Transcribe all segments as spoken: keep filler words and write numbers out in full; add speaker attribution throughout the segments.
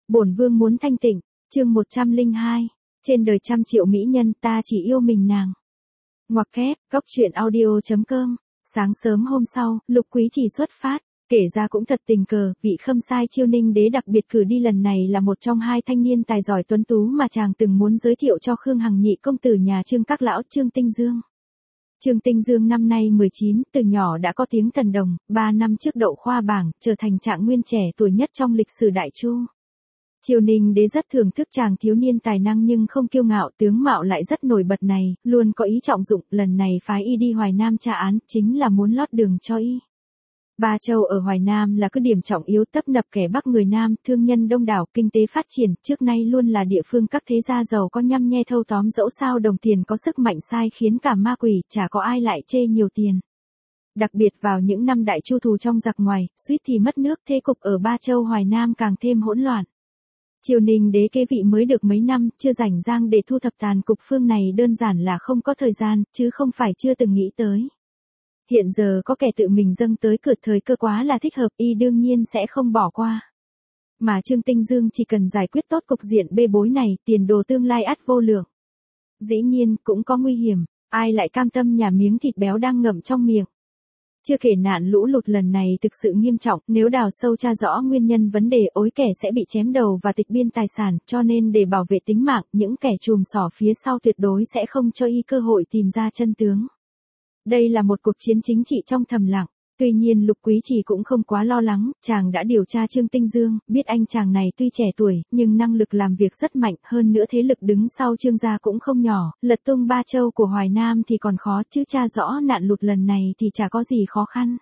Speaker 1: Bổn vương muốn thanh tịnh, chương một trăm lẻ hai, trên đời trăm triệu mỹ nhân ta chỉ yêu mình nàng. Ngoặc kép, góc truyện audio chấm com, sáng sớm hôm sau, Lục Quý Trì xuất phát, kể ra cũng thật tình cờ, vị khâm sai Chiêu Ninh đế đặc biệt cử đi lần này là một trong hai thanh niên tài giỏi tuấn tú mà chàng từng muốn giới thiệu cho Khương Hằng nhị công tử nhà Trương các lão Trương Tinh Dương. Trương Tinh Dương năm nay mười chín, từ nhỏ đã có tiếng thần đồng, ba năm trước đậu khoa bảng, trở thành trạng nguyên trẻ tuổi nhất trong lịch sử Đại Chu. Chiêu Ninh đế rất thưởng thức chàng thiếu niên tài năng nhưng không kiêu ngạo, tướng mạo lại rất nổi bật này, luôn có ý trọng dụng, lần này phái y đi Hoài Nam tra án, chính là muốn lót đường cho y. Ba Châu ở Hoài Nam là cứ điểm trọng yếu, tấp nập kẻ Bắc người Nam, thương nhân đông đảo, kinh tế phát triển, trước nay luôn là địa phương các thế gia giàu có nhăm nhe thâu tóm, dẫu sao đồng tiền có sức mạnh sai khiến cả ma quỷ, chả có ai lại chê nhiều tiền. Đặc biệt vào những năm Đại Chu thù trong giặc ngoài, suýt thì mất nước, thế cục ở Ba Châu Hoài Nam càng thêm hỗn loạn. Triều Ninh đế kế vị mới được mấy năm, chưa rảnh rang để thu thập tàn cục phương này, đơn giản là không có thời gian, chứ không phải chưa từng nghĩ tới. Hiện giờ có kẻ tự mình dâng tới cửa, thời cơ quá là thích hợp, y đương nhiên sẽ không bỏ qua. Mà Trương Tinh Dương chỉ cần giải quyết tốt cục diện bê bối này, tiền đồ tương lai ắt vô lượng. Dĩ nhiên, cũng có nguy hiểm, ai lại cam tâm nhả miếng thịt béo đang ngậm trong miệng. Chưa kể nạn lũ lụt lần này thực sự nghiêm trọng, nếu đào sâu tra rõ nguyên nhân vấn đề, ối kẻ sẽ bị chém đầu và tịch biên tài sản, cho nên để bảo vệ tính mạng, những kẻ chùm xỏ phía sau tuyệt đối sẽ không cho y cơ hội tìm ra chân tướng. Đây là một cuộc chiến chính trị trong thầm lặng. Tuy nhiên Lục Quý Trì cũng không quá lo lắng, chàng đã điều tra Trương Tinh Dương, biết anh chàng này tuy trẻ tuổi, nhưng năng lực làm việc rất mạnh, hơn nữa thế lực đứng sau Trương gia cũng không nhỏ, lật tung Ba Châu của Hoài Nam thì còn khó, chứ tra rõ nạn lụt lần này thì chả có gì khó khăn.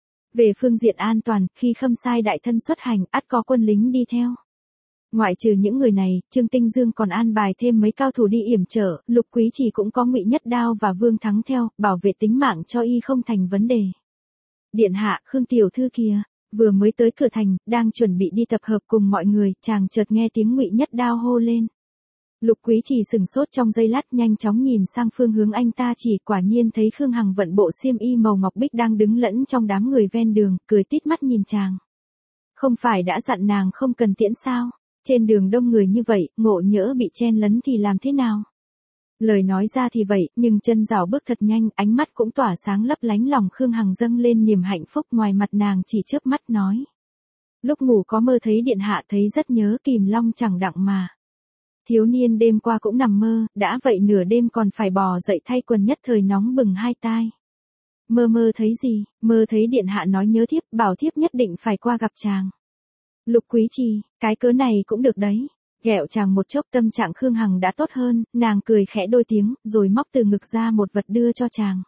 Speaker 1: Về phương diện an toàn, khi khâm sai đại thân xuất hành, ắt có quân lính đi theo. Ngoại trừ những người này, Trương Tinh Dương còn an bài thêm mấy cao thủ đi yểm trợ, Lục Quý Trì cũng có Ngụy Nhất Đao và Vương Thắng theo, bảo vệ tính mạng cho y không thành vấn đề. Điện hạ, Khương tiểu thư kìa, vừa mới tới cửa thành, đang chuẩn bị đi tập hợp cùng mọi người, chàng chợt nghe tiếng Ngụy Nhất Đao hô lên. Lục Quý Trì sừng sốt trong giây lát, nhanh chóng nhìn sang phương hướng anh ta chỉ, quả nhiên thấy Khương Hằng vận bộ xiêm y màu ngọc bích đang đứng lẫn trong đám người ven đường, cười tít mắt nhìn chàng. Không phải đã dặn nàng không cần tiễn sao? Trên đường đông người như vậy, ngộ nhỡ bị chen lấn thì làm thế nào? Lời nói ra thì vậy, nhưng chân rảo bước thật nhanh, ánh mắt cũng tỏa sáng lấp lánh, lòng Khương Hằng dâng lên niềm hạnh phúc, ngoài mặt nàng chỉ chớp mắt nói. Lúc ngủ có mơ thấy điện hạ, thấy rất nhớ Kìm Long chẳng đặng mà. Thiếu niên đêm qua cũng nằm mơ, đã vậy nửa đêm còn phải bò dậy thay quần, nhất thời nóng bừng hai tai. Mơ mơ thấy gì? Mơ thấy điện hạ nói nhớ thiếp, bảo thiếp nhất định phải qua gặp chàng. Lục Quý Trì, cái cớ này cũng được đấy. Ghẹo chàng một chốc, tâm trạng Khương Hằng đã tốt hơn, nàng cười khẽ đôi tiếng, rồi móc từ ngực ra một vật đưa cho chàng.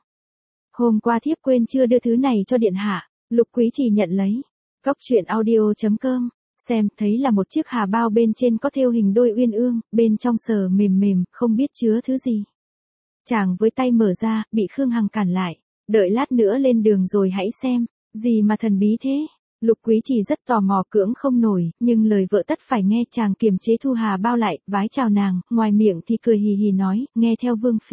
Speaker 1: Hôm qua thiếp quên chưa đưa thứ này cho điện hạ. Lục Quý Trì nhận lấy. Góc truyện audio chấm com, xem, thấy là một chiếc hà bao, bên trên có thêu hình đôi uyên ương, bên trong sờ mềm mềm, không biết chứa thứ gì. Chàng với tay mở ra, bị Khương Hằng cản lại. Đợi lát nữa lên đường rồi hãy xem. Gì mà thần bí thế? Lục Quý Trì rất tò mò, cưỡng không nổi, nhưng lời vợ tất phải nghe, chàng kiềm chế thu hà bao lại, vái chào nàng, ngoài miệng thì cười hì hì nói, nghe theo Vương Phi.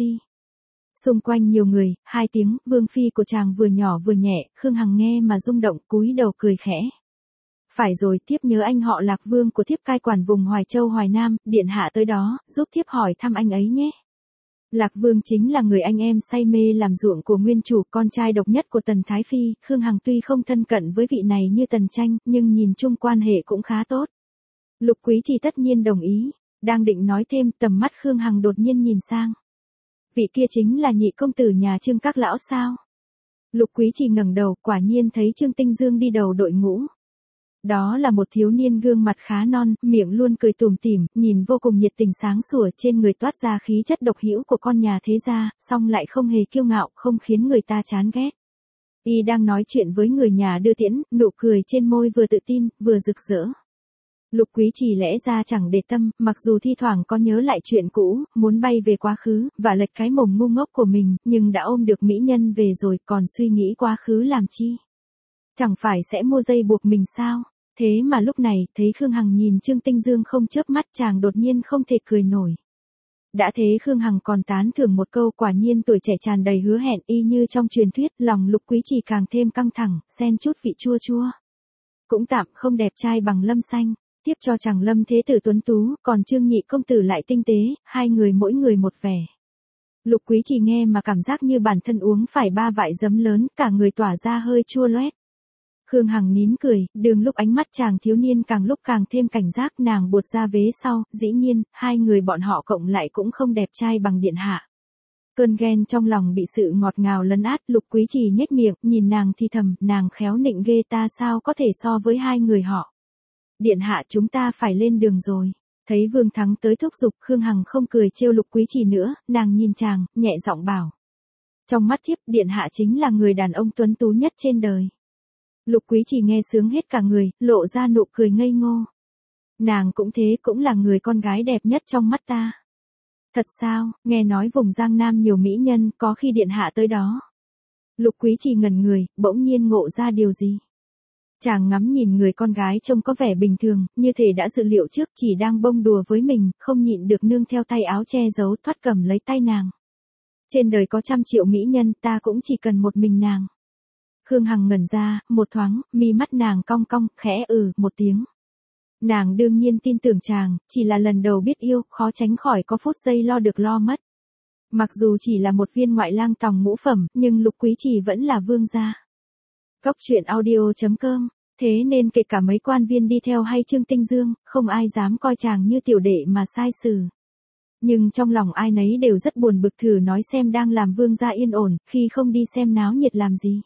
Speaker 1: Xung quanh nhiều người, hai tiếng, Vương Phi của chàng vừa nhỏ vừa nhẹ, Khương Hằng nghe mà rung động, cúi đầu cười khẽ. Phải rồi, thiếp nhớ anh họ Lạc Vương của thiếp cai quản vùng Hoài Châu Hoài Nam, điện hạ tới đó, giúp thiếp hỏi thăm anh ấy nhé. Lạc Vương chính là người anh em say mê làm ruộng của nguyên chủ, con trai độc nhất của Tần Thái Phi. Khương Hằng tuy không thân cận với vị này như Tần Tranh, nhưng nhìn chung quan hệ cũng khá tốt. Lục Quý Trì tất nhiên đồng ý, đang định nói thêm, tầm mắt Khương Hằng đột nhiên nhìn sang. Vị kia chính là nhị công tử nhà Trương các lão sao? Lục Quý Trì ngẩng đầu, quả nhiên thấy Trương Tinh Dương đi đầu đội ngũ. Đó là một thiếu niên gương mặt khá non, miệng luôn cười tủm tỉm, nhìn vô cùng nhiệt tình sáng sủa, trên người toát ra khí chất độc hữu của con nhà thế gia, song lại không hề kiêu ngạo, không khiến người ta chán ghét. Y đang nói chuyện với người nhà đưa tiễn, nụ cười trên môi vừa tự tin, vừa rực rỡ. Lục Quý Trì lẽ ra chẳng để tâm, mặc dù thi thoảng có nhớ lại chuyện cũ, muốn bay về quá khứ, và lệch cái mồm ngu ngốc của mình, nhưng đã ôm được mỹ nhân về rồi, còn suy nghĩ quá khứ làm chi? Chẳng phải sẽ mua dây buộc mình sao? Thế mà lúc này, thấy Khương Hằng nhìn Trương Tinh Dương không chớp mắt, chàng đột nhiên không thể cười nổi. Đã thế Khương Hằng còn tán thưởng một câu, quả nhiên tuổi trẻ tràn đầy hứa hẹn, y như trong truyền thuyết, lòng Lục Quý Trì càng thêm căng thẳng, xen chút vị chua chua. Cũng tạm không đẹp trai bằng Lâm Xanh. tiếp cho chàng Lâm Thế Tử tuấn tú, còn Trương nhị công tử lại tinh tế, hai người mỗi người một vẻ. Lục Quý Trì nghe mà cảm giác như bản thân uống phải ba vại giấm lớn, cả người tỏa ra hơi chua loét. Khương Hằng nín cười, đường lúc ánh mắt chàng thiếu niên càng lúc càng thêm cảnh giác, nàng buột ra vế sau, dĩ nhiên, hai người bọn họ cộng lại cũng không đẹp trai bằng điện hạ. Cơn ghen trong lòng bị sự ngọt ngào lấn át, Lục Quý Trì nhếch miệng, nhìn nàng thì thầm, nàng khéo nịnh ghê, ta sao có thể so với hai người họ. Điện hạ, chúng ta phải lên đường rồi. Thấy Vương Thắng tới thúc giục, Khương Hằng không cười trêu Lục Quý Trì nữa, nàng nhìn chàng, nhẹ giọng bảo. Trong mắt thiếp, điện hạ chính là người đàn ông tuấn tú nhất trên đời. Lục Quý Trì nghe sướng hết cả người, lộ ra nụ cười ngây ngô. Nàng cũng thế, cũng là người con gái đẹp nhất trong mắt ta. Thật sao, nghe nói vùng Giang Nam nhiều mỹ nhân, có khi điện hạ tới đó. Lục Quý Trì ngẩn người, bỗng nhiên ngộ ra điều gì. Chàng ngắm nhìn người con gái trông có vẻ bình thường, như thể đã dự liệu trước, chỉ đang bông đùa với mình, không nhịn được nương theo tay áo che giấu, thoát cầm lấy tay nàng. Trên đời có trăm triệu mỹ nhân, ta cũng chỉ cần một mình nàng. Khương Hằng ngẩn ra, một thoáng, mi mắt nàng cong cong, khẽ ừ, một tiếng. Nàng đương nhiên tin tưởng chàng, chỉ là lần đầu biết yêu, khó tránh khỏi có phút giây lo được lo mất. Mặc dù chỉ là một viên ngoại lang tòng ngũ phẩm, nhưng Lục Quý Trì vẫn là vương gia. Góc truyện audio chấm com, thế nên kể cả mấy quan viên đi theo hay Trương Tinh Dương, không ai dám coi chàng như tiểu đệ mà sai xử. Nhưng trong lòng ai nấy đều rất buồn bực, thử nói xem đang làm vương gia yên ổn, khi không đi xem náo nhiệt làm gì.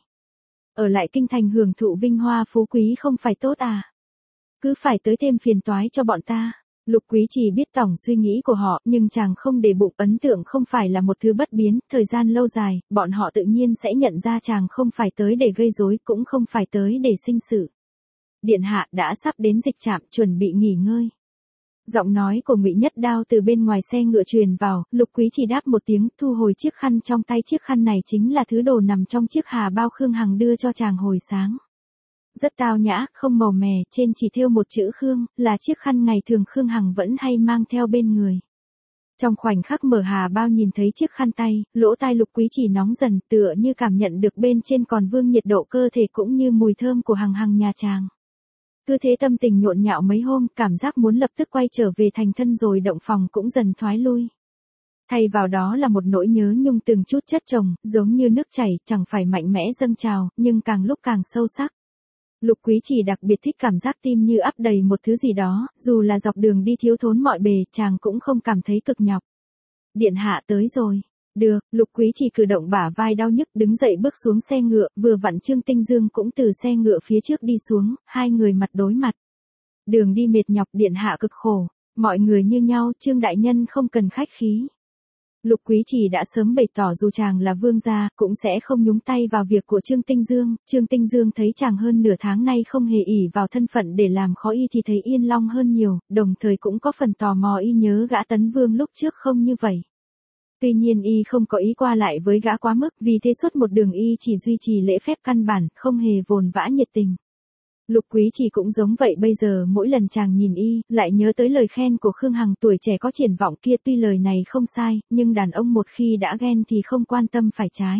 Speaker 1: Ở lại kinh thành hưởng thụ vinh hoa phú quý không phải tốt à? Cứ phải tới thêm phiền toái cho bọn ta. Lục Quý Trì biết tổng suy nghĩ của họ, nhưng chàng không để bụng, ấn tượng không phải là một thứ bất biến, thời gian lâu dài, bọn họ tự nhiên sẽ nhận ra chàng không phải tới để gây rối, cũng không phải tới để sinh sự. Điện hạ đã sắp đến dịch trạm, chuẩn bị nghỉ ngơi. Giọng nói của Ngụy Nhất Đao từ bên ngoài xe ngựa truyền vào, Lục Quý Trì đáp một tiếng, thu hồi chiếc khăn trong tay, chiếc khăn này chính là thứ đồ nằm trong chiếc hà bao Khương Hằng đưa cho chàng hồi sáng. Rất tao nhã, không màu mè, trên chỉ thêu một chữ Khương, là chiếc khăn ngày thường Khương Hằng vẫn hay mang theo bên người. Trong khoảnh khắc mở hà bao nhìn thấy chiếc khăn tay, lỗ tai Lục Quý Trì nóng dần, tựa như cảm nhận được bên trên còn vương nhiệt độ cơ thể cũng như mùi thơm của Hằng Hằng nhà chàng. Cứ thế tâm tình nhộn nhạo mấy hôm, cảm giác muốn lập tức quay trở về thành thân rồi động phòng cũng dần thoái lui. Thay vào đó là một nỗi nhớ nhung từng chút chất chồng, giống như nước chảy, chẳng phải mạnh mẽ dâng trào, nhưng càng lúc càng sâu sắc. Lục Quý Trì đặc biệt thích cảm giác tim như ắp đầy một thứ gì đó, dù là dọc đường đi thiếu thốn mọi bề, chàng cũng không cảm thấy cực nhọc. Điện hạ tới rồi. Được, Lục Quý Trì cử động bả vai đau nhức, đứng dậy bước xuống xe ngựa, vừa vặn Trương Tinh Dương cũng từ xe ngựa phía trước đi xuống, hai người mặt đối mặt. Đường đi mệt nhọc, điện hạ cực khổ, mọi người như nhau, Trương đại nhân không cần khách khí. Lục Quý Trì đã sớm bày tỏ dù chàng là vương gia, cũng sẽ không nhúng tay vào việc của Trương Tinh Dương. Trương Tinh Dương thấy chàng hơn nửa tháng nay không hề ỷ vào thân phận để làm khó y thì thấy yên long hơn nhiều, đồng thời cũng có phần tò mò y nhớ gã Tấn Vương lúc trước không như vậy. Tuy nhiên y không có ý qua lại với gã quá mức, vì thế suốt một đường y chỉ duy trì lễ phép căn bản, không hề vồn vã nhiệt tình. Lục Quý Trì cũng giống vậy, bây giờ mỗi lần chàng nhìn y, lại nhớ tới lời khen của Khương Hằng tuổi trẻ có triển vọng kia, tuy lời này không sai, nhưng đàn ông một khi đã ghen thì không quan tâm phải trái.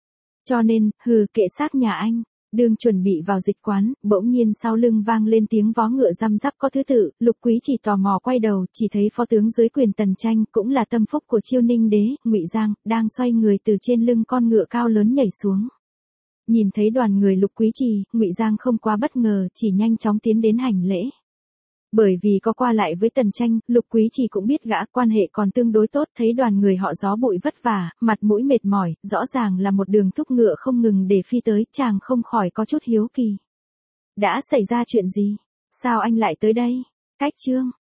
Speaker 1: Cho nên, hừ, kệ xác nhà anh. Đường chuẩn bị vào dịch quán, bỗng nhiên sau lưng vang lên tiếng vó ngựa răm rắp có thứ tự, Lục Quý Trì tò mò quay đầu, chỉ thấy phó tướng dưới quyền Tần Tranh, cũng là tâm phúc của Chiêu Ninh đế, Ngụy Giang, đang xoay người từ trên lưng con ngựa cao lớn nhảy xuống. Nhìn thấy đoàn người Lục Quý Trì, Ngụy Giang không quá bất ngờ, chỉ nhanh chóng tiến đến hành lễ. Bởi vì có qua lại với Tần Tranh, Lục Quý Trì cũng biết gã quan hệ còn tương đối tốt, thấy đoàn người họ gió bụi vất vả, mặt mũi mệt mỏi, rõ ràng là một đường thúc ngựa không ngừng để phi tới, chàng không khỏi có chút hiếu kỳ. Đã xảy ra chuyện gì? Sao anh lại tới đây? Cách Trương